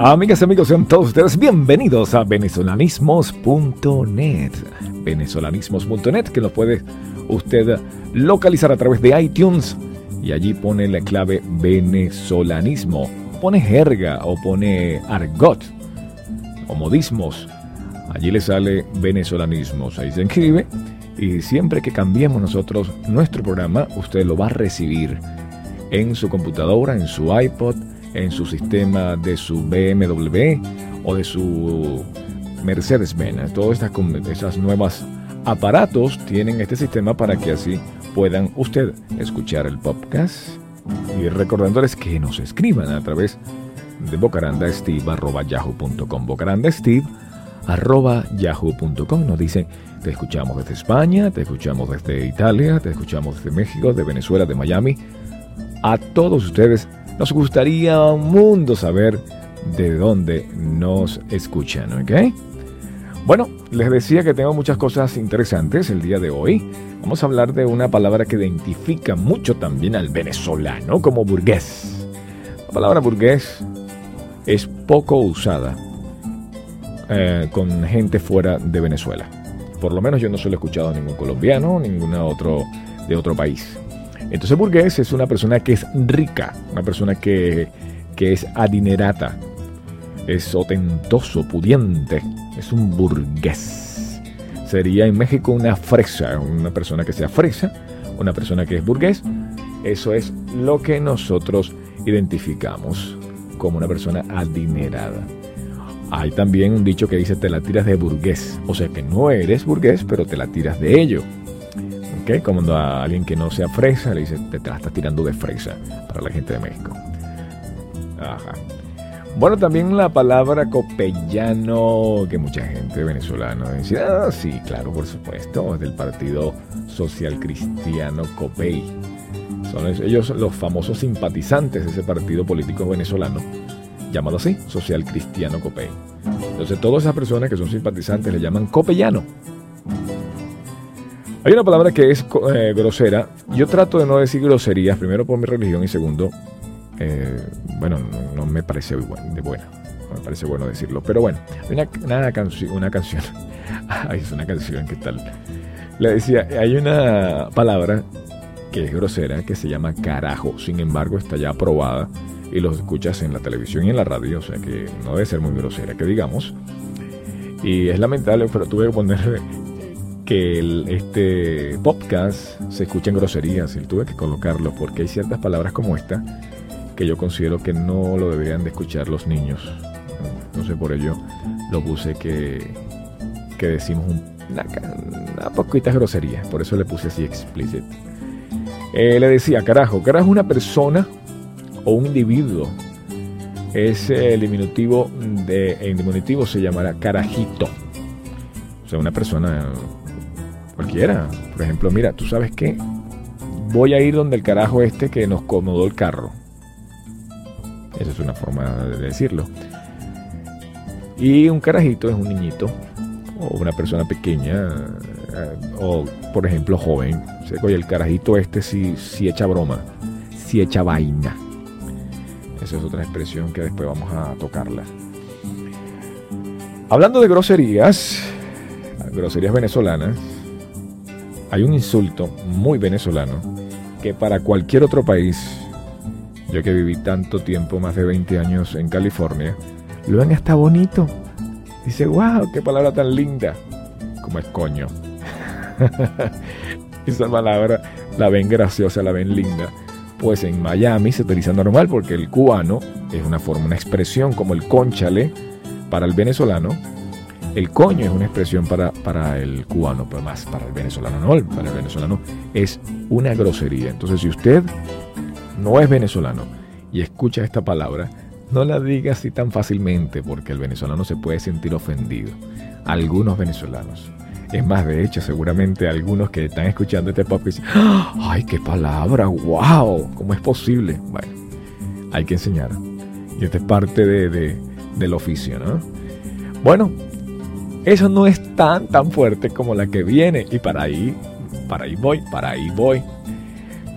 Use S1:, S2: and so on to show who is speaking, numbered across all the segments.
S1: Amigas, amigos, sean todos ustedes bienvenidos a venezolanismos.net. Venezolanismos.net, que lo puede usted localizar a través de iTunes. Y allí pone la clave venezolanismo. Pone jerga o pone argot o modismos. Allí le sale venezolanismos. Ahí se inscribe. Y siempre que cambiemos nosotros nuestro programa, usted lo va a recibir en su computadora, en su iPod, en su sistema de su BMW o de su Mercedes-Benz. Todas esas nuevas aparatos tienen este sistema para que así puedan usted escuchar el podcast. Y recordándoles que nos escriban a través de bocarandasteve@yahoo.com. bocarandasteve@yahoo.com. Nos dicen: te escuchamos desde España, te escuchamos desde Italia, te escuchamos desde México, de Venezuela, de Miami. A todos ustedes nos gustaría un mundo saber de dónde nos escuchan, ¿ok? Bueno, les decía que tengo muchas cosas interesantes el día de hoy. Vamos a hablar de una palabra que identifica mucho también al venezolano como burgués. La palabra burgués es poco usada con gente fuera de Venezuela. Por lo menos yo no solo he escuchado a ningún colombiano, ninguna de otro país. Entonces burgués es una persona que es rica, una persona que es adinerada, es ostentoso, pudiente, es un burgués. Sería en México una fresa, una persona que sea fresa, una persona que es burgués. Eso es lo que nosotros identificamos como una persona adinerada. Hay también un dicho que dice: te la tiras de burgués, o sea que no eres burgués, pero te la tiras de ello. ¿Okay? Como cuando a alguien que no sea fresa le dice: te la estás tirando de fresa, para la gente de México. Ajá. Bueno, también la palabra copellano, que mucha gente venezolana dice: ah, sí, claro, por supuesto, es del Partido Social Cristiano Copey. Son ellos los famosos simpatizantes de ese partido político venezolano, llamado así, Social Cristiano Copey. Entonces todas esas personas que son simpatizantes le llaman copellano. Hay una palabra que es grosera. Yo trato de no decir groserías, primero por mi religión y segundo, no me parece buena. No me parece bueno decirlo. Pero bueno, hay una canción. Ay, es una canción, ¿qué tal? Le decía, hay una palabra que es grosera que se llama carajo. Sin embargo, está ya aprobada y lo escuchas en la televisión y en la radio. O sea que no debe ser muy grosera, que digamos. Y es lamentable, pero tuve que ponerle que este podcast se escucha en groserías, y tuve que colocarlo porque hay ciertas palabras como esta que yo considero que no lo deberían de escuchar los niños. No sé, por ello lo puse que decimos una poquita grosería, por eso le puse así explicit. Le decía carajo. Carajo es una persona o un individuo. Es el diminutivo en diminutivo se llamará carajito. O sea, una persona cualquiera. Por ejemplo, mira, ¿tú sabes qué? Voy a ir donde el carajo que nos acomodó el carro. Esa es una forma de decirlo. Y un carajito es un niñito o una persona pequeña o, por ejemplo, joven. O sea, oye, el carajito sí echa broma, sí echa vaina. Esa es otra expresión que después vamos a tocarla. Hablando de groserías venezolanas, hay un insulto muy venezolano que para cualquier otro país, yo que viví tanto tiempo, más de 20 años en California, lo ven hasta bonito. Dice: wow, qué palabra tan linda. Como es coño. Esa palabra la ven graciosa, la ven linda. Pues en Miami se utiliza normal porque el cubano es una expresión como el cónchale para el venezolano. El coño es una expresión para el cubano, pero más para el venezolano no. Para el venezolano es una grosería. Entonces, si usted no es venezolano y escucha esta palabra, no la diga así tan fácilmente, porque el venezolano se puede sentir ofendido. Algunos venezolanos. Es más, de hecho, seguramente algunos que están escuchando este podcast dicen: ¡ay, qué palabra! ¡Wow! ¿Cómo es posible? Bueno, hay que enseñar. Y esta es parte del oficio, ¿no? Bueno, eso no es tan fuerte como la que viene. Y para ahí voy.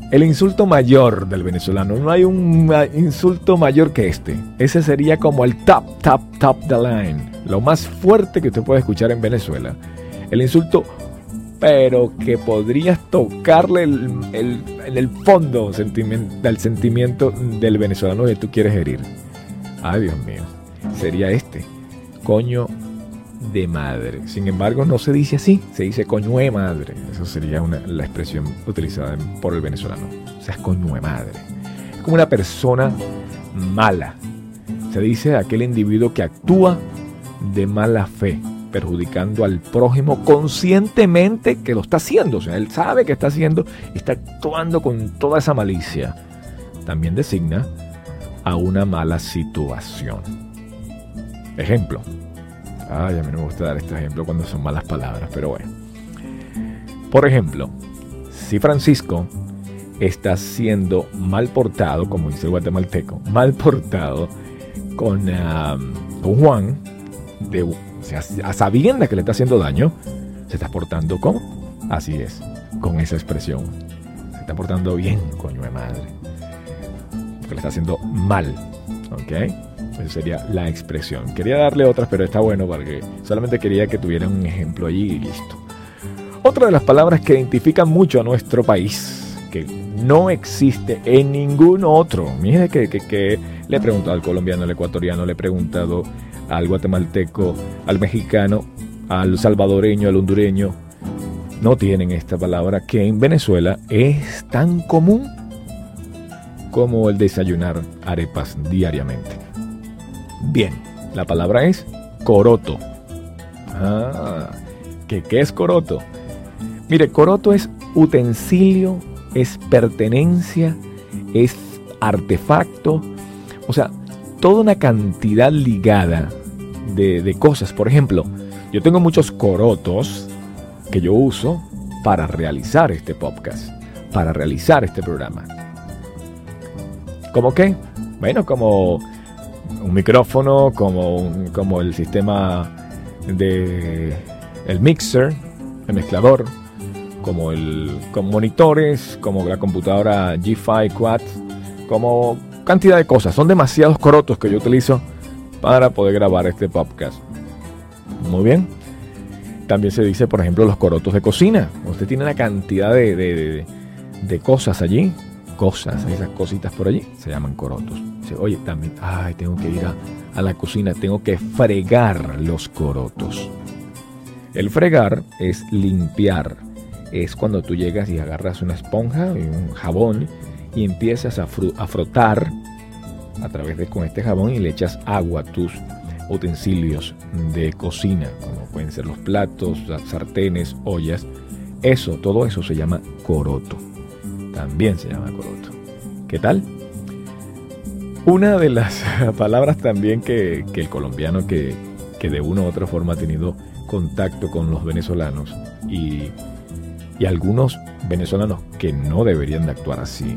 S1: El insulto mayor del venezolano. No hay un insulto mayor que este. Ese sería como el top the line. Lo más fuerte que usted puede escuchar en Venezuela. El insulto, pero que podrías tocarle en el fondo del sentimiento del venezolano que tú quieres herir. Ay, Dios mío. Sería este. Coño de madre. Sin embargo, no se dice así. Se dice coño de madre. Eso sería la expresión utilizada por el venezolano. O sea, es coño de madre. Es como una persona mala. Se dice aquel individuo que actúa de mala fe, perjudicando al prójimo conscientemente que lo está haciendo. O sea, él sabe que está haciendo, está actuando con toda esa malicia. También designa a una mala situación. Ejemplo. Ay, a mí no me gusta dar este ejemplo cuando son malas palabras, pero bueno. Por ejemplo, si Francisco está siendo mal portado, como dice el guatemalteco, mal portado con Juan, o sea, a sabiendas que le está haciendo daño, se está portando como, así es, con esa expresión. Se está portando bien, coño de madre. Porque le está haciendo mal, ¿ok? Esa sería la expresión. Quería darle otras, pero está bueno porque solamente quería que tuvieran un ejemplo allí y listo. Otra de las palabras que identifican mucho a nuestro país, que no existe en ningún otro. Mire que le he preguntado al colombiano, al ecuatoriano, le he preguntado al guatemalteco, al mexicano, al salvadoreño, al hondureño. No tienen esta palabra que en Venezuela es tan común como el desayunar arepas diariamente. Bien, la palabra es coroto. ¿Qué es coroto? Mire, coroto es utensilio, es pertenencia, es artefacto, o sea, toda una cantidad ligada de cosas. Por ejemplo, yo tengo muchos corotos que yo uso para realizar este podcast, para realizar este programa. ¿Cómo qué? Bueno, como un micrófono, como el sistema de el mixer, el mezclador, como monitores, como la computadora G5 Quad, como cantidad de cosas. Son demasiados corotos que yo utilizo para poder grabar este podcast. Muy bien. También se dice, por ejemplo, los corotos de cocina. Usted tiene una cantidad de cosas allí. Esas cositas por allí, se llaman corotos. Dice, oye, también, tengo que ir a la cocina, tengo que fregar los corotos. El fregar es limpiar. Es cuando tú llegas y agarras una esponja y un jabón y empiezas a frotar a través con este jabón y le echas agua a tus utensilios de cocina, como pueden ser los platos, las sartenes, ollas. Todo eso se llama coroto. También se llama coroto. ¿Qué tal? Una de las palabras también que el colombiano que de una u otra forma ha tenido contacto con los venezolanos y algunos venezolanos que no deberían de actuar así,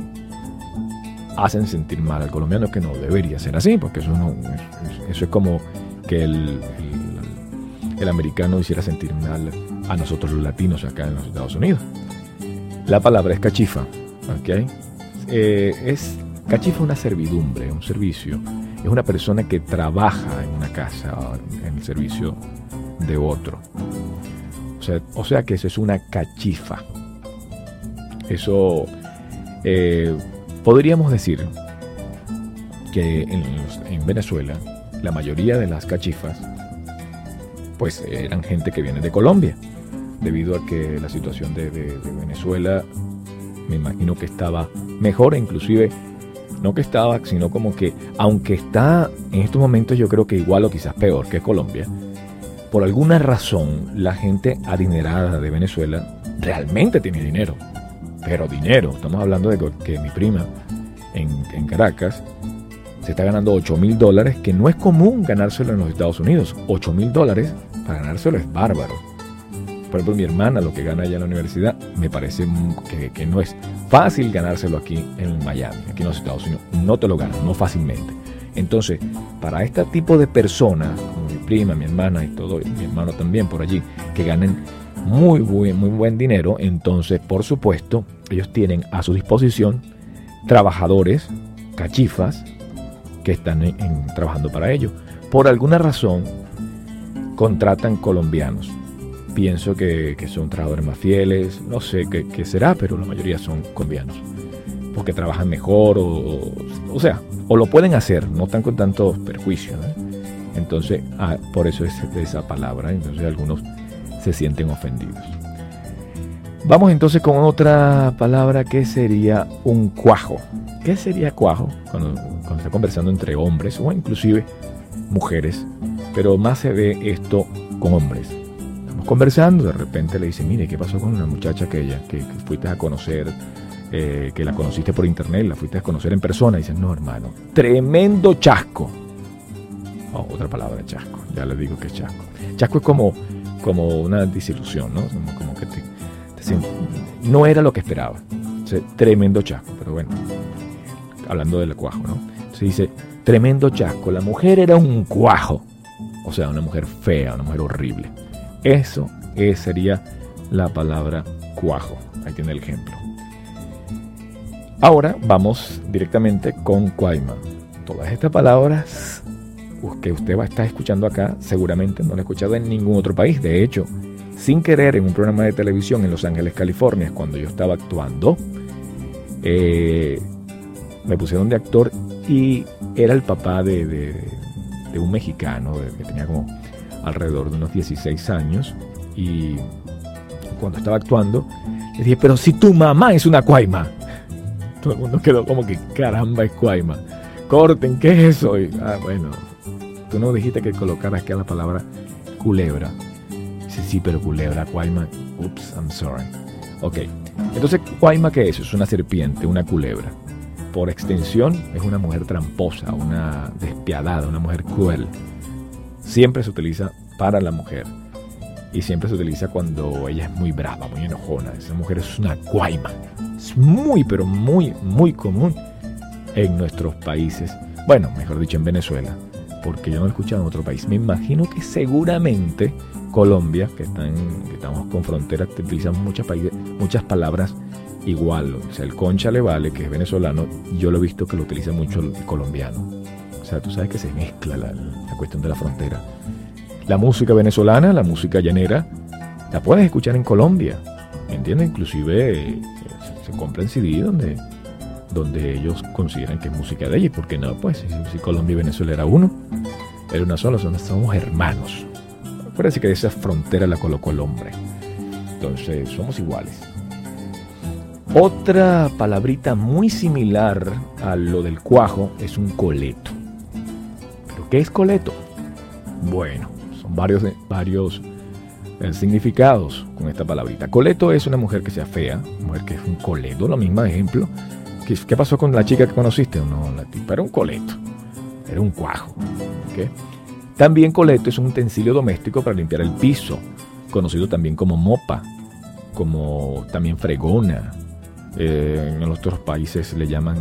S1: hacen sentir mal al colombiano, que no debería ser así, porque eso es como que el americano hiciera sentir mal a nosotros los latinos acá en los Estados Unidos. La palabra es cachifa, ¿ok? Cachifa es una servidumbre, un servicio. Es una persona que trabaja en una casa, en el servicio de otro. O sea que eso es una cachifa. Eso podríamos decir que en Venezuela la mayoría de las cachifas pues eran gente que viene de Colombia, debido a que la situación de Venezuela me imagino que estaba mejor, inclusive no que estaba, sino como que aunque está en estos momentos yo creo que igual o quizás peor que Colombia, por alguna razón la gente adinerada de Venezuela realmente tiene dinero, pero dinero. Estamos hablando de que mi prima en Caracas se está ganando $8,000, que no es común ganárselo en los Estados Unidos. $8,000 para ganárselo es bárbaro. Por ejemplo, mi hermana, lo que gana allá en la universidad, me parece que no es fácil ganárselo aquí en Miami, aquí en los Estados Unidos. No te lo ganas, no fácilmente. Entonces, para este tipo de personas, como mi prima, mi hermana y todo, y mi hermano también por allí, que ganen muy buen dinero. Entonces, por supuesto, ellos tienen a su disposición trabajadores, cachifas, que están trabajando para ello. Por alguna razón, contratan colombianos. Pienso que son trabajadores más fieles, no sé qué será, pero la mayoría son colombianos. Porque trabajan mejor o sea, o lo pueden hacer, no están con tantos perjuicios, ¿eh? Entonces, por eso es esa palabra. Entonces algunos se sienten ofendidos. Vamos entonces con otra palabra que sería un cuajo. ¿Qué sería cuajo? Cuando está conversando entre hombres o inclusive mujeres, pero más se ve esto con hombres. Estamos conversando, de repente le dicen, mire, ¿qué pasó con una muchacha que fuiste a conocer, que la conociste por internet, la fuiste a conocer en persona? Y dicen, no, hermano, tremendo chasco. Oh, otra palabra, chasco. Ya les digo que es chasco. Chasco es como una desilusión, ¿no? Como que no era lo que esperaba. O sea, tremendo chasco, pero bueno, hablando del cuajo, ¿no? Se dice, tremendo chasco, la mujer era un cuajo. O sea, una mujer fea, una mujer horrible. Eso sería la palabra cuajo. Ahí tiene el ejemplo. Ahora vamos directamente con cuaima. Todas estas palabras que usted va a estar escuchando acá, seguramente no lo he escuchado en ningún otro país. De hecho, sin querer, en un programa de televisión en Los Ángeles, California, cuando yo estaba actuando, me pusieron de actor y era el papá de un mexicano que tenía como alrededor de unos 16 años. Y cuando estaba actuando, le dije, pero si tu mamá es una cuaima. Todo el mundo quedó como que, caramba, es cuaima. Corten, ¿qué es eso? Y, bueno, tú no dijiste que colocaras acá la palabra culebra. Dice, sí, pero culebra, cuaima, oops, I'm sorry. Ok, entonces, cuaima, ¿qué es? Es una serpiente, una culebra. Por extensión, es una mujer tramposa, una despiadada, una mujer cruel. Siempre se utiliza para la mujer. Y siempre se utiliza cuando ella es muy brava, muy enojona. Esa mujer es una cuaima. Es muy, pero muy, muy común en nuestros países. Bueno, mejor dicho, en Venezuela. Porque yo no lo he escuchado en otro país. Me imagino que seguramente Colombia, que estamos con frontera, utilizan muchas palabras igual. O sea, el concha le vale, que es venezolano, yo lo he visto que lo utiliza mucho el colombiano. O sea, tú sabes que se mezcla la cuestión de la frontera. La música venezolana, la música llanera, la puedes escuchar en Colombia, ¿entiendes? Inclusive se compra en CD donde ellos consideran que es música de ellos. ¿Por qué no? Pues si Colombia y Venezuela era una sola, somos hermanos. Parece que esa frontera la colocó el hombre. Entonces, somos iguales. Otra palabrita muy similar a lo del cuajo es un coleto. ¿Pero qué es coleto? Bueno, son varios significados con esta palabrita. Coleto es una mujer que sea fea, una mujer que es un coleto, lo mismo ejemplo. ¿Qué pasó con la chica que conociste? No, la tipa era un coleto, era un cuajo. ¿Okay? También coleto es un utensilio doméstico para limpiar el piso, conocido también como mopa, como también fregona. En otros países le llaman,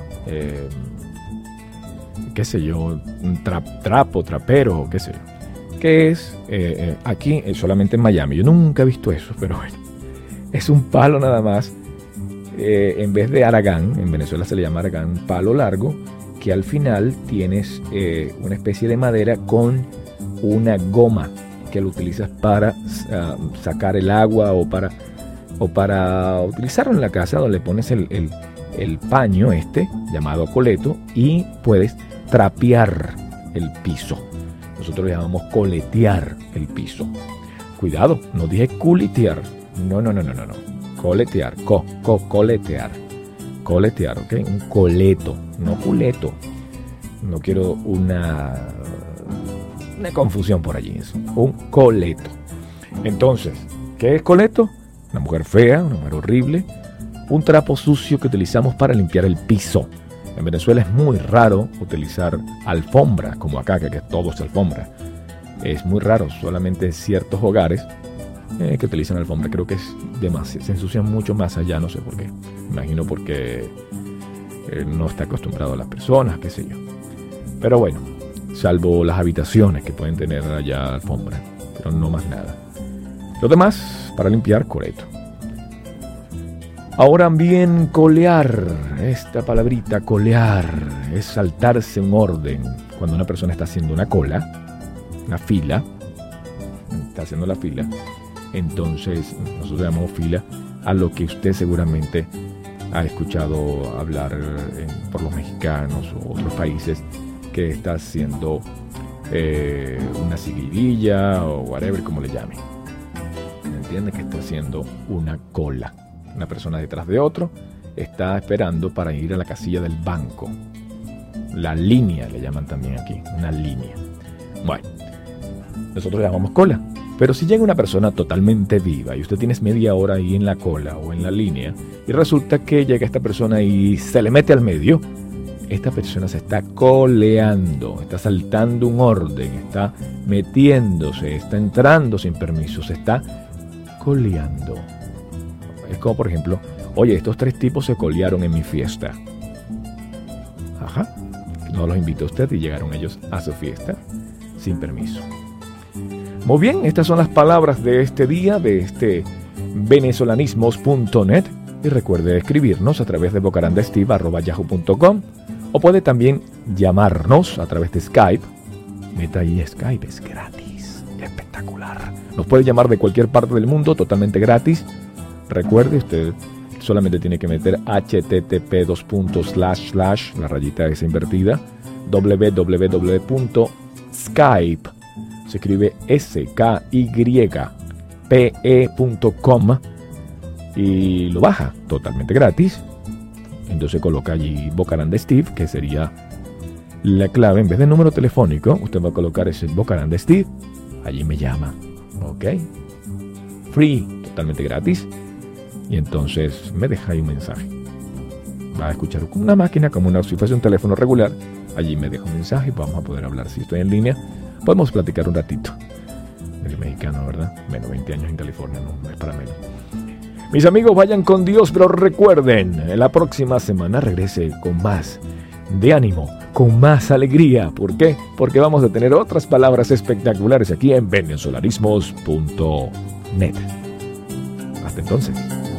S1: qué sé yo, un trapo, trapero, qué sé yo. Que es, aquí solamente en Miami, yo nunca he visto eso, pero bueno, es un palo nada más. En vez de aragán, en Venezuela se le llama aragán, palo largo, que al final tienes una especie de madera con una goma que lo utilizas para sacar el agua o para utilizarlo en la casa, donde le pones el paño llamado coleto, y puedes trapear el piso. Nosotros le llamamos coletear el piso. Cuidado, no dije culitear. No. Coletear, coletear. Coletear, ¿ok? Un coleto, no culeto. No quiero una confusión por allí. Eso. Un coleto. Entonces, ¿qué es coleto? Una mujer fea, una mujer horrible. Un trapo sucio que utilizamos para limpiar el piso. En Venezuela es muy raro utilizar alfombra, como acá, que todo es alfombra. Es muy raro, solamente ciertos hogares que utilizan alfombra. Creo que es demasiado, se ensucian mucho más allá, no sé por qué. Imagino porque no está acostumbrado a las personas, qué sé yo. Pero bueno, salvo las habitaciones que pueden tener allá alfombra, pero no más nada. Lo demás, para limpiar, coleto. Ahora bien, colear. Esta palabrita, colear, es saltarse un orden. Cuando una persona está haciendo una cola, una fila, está haciendo la fila, entonces nosotros llamamos fila a lo que usted seguramente ha escuchado hablar por los mexicanos o otros países, que está haciendo una seguidilla o whatever, como le llame. ¿Me entiende? Que está haciendo una cola. Una persona detrás de otro está esperando para ir a la casilla del banco. La línea le llaman también aquí, una línea. Bueno, nosotros le llamamos cola. Pero si llega una persona totalmente viva y usted tiene media hora ahí en la cola o en la línea y resulta que llega esta persona y se le mete al medio, esta persona se está coleando, está saltando un orden, está metiéndose, está entrando sin permiso, se está coleando. Es como, por ejemplo, oye, estos 3 tipos se colearon en mi fiesta. Ajá, no los invitó usted y llegaron ellos a su fiesta sin permiso. Muy bien, estas son las palabras de este día, de este venezolanismos.net. Y recuerde escribirnos a través de bocarandesteve@yahoo.com, o puede también llamarnos a través de Skype. Meta ahí Skype, es gratis, espectacular. Nos puede llamar de cualquier parte del mundo, totalmente gratis. Recuerde, usted solamente tiene que meter http:// la rayita esa invertida, www.skype, se escribe skype.com, y lo baja totalmente gratis. Entonces coloca allí Bocarandesteve, que sería la clave. En vez de número telefónico, usted va a colocar ese Bocarandesteve, allí me llama, ok, free, totalmente gratis. Y entonces me deja ahí un mensaje. Va a escuchar con una máquina, como si fuese un teléfono regular. Allí me deja un mensaje y vamos a poder hablar. Si estoy en línea, podemos platicar un ratito. El mexicano, ¿verdad? Menos 20 años en California, no es para menos. Mis amigos, vayan con Dios, pero recuerden, la próxima semana regrese con más de ánimo, con más alegría. ¿Por qué? Porque vamos a tener otras palabras espectaculares aquí en venezolanismos.net. Hasta entonces.